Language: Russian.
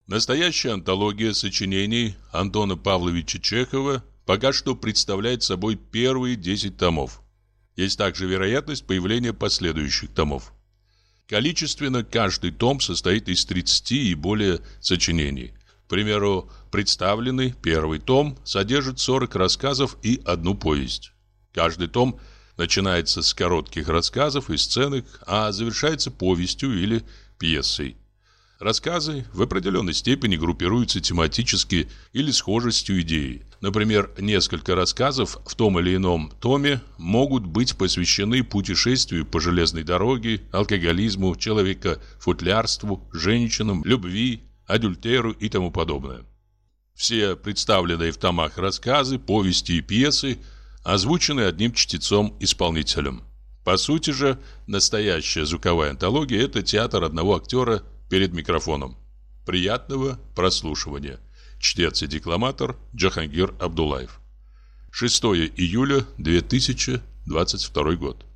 Настоящая антология сочинений Антона Павловича Чехова пока что представляет собой первые 10 томов. Есть также вероятность появления последующих томов. Количественно каждый том состоит из 30 и более сочинений. К примеру, представленный первый том содержит 40 рассказов и одну повесть. Каждый том начинается с коротких рассказов и сценок, а завершается повестью или пьесой. Рассказы в определенной степени группируются тематически или схожестью идеи. Например, несколько рассказов в том или ином томе могут быть посвящены путешествию по железной дороге, алкоголизму, человекофутлярству, женщинам, любви, адюльтеру и тому подобное. Все представленные в томах рассказы, повести и пьесы озвучены одним чтецом-исполнителем. По сути же, настоящая звуковая антология – это театр одного актера перед микрофоном. Приятного прослушивания. Чтец и декламатор Джахангир Абдуллаев. 6 июля 2022 год.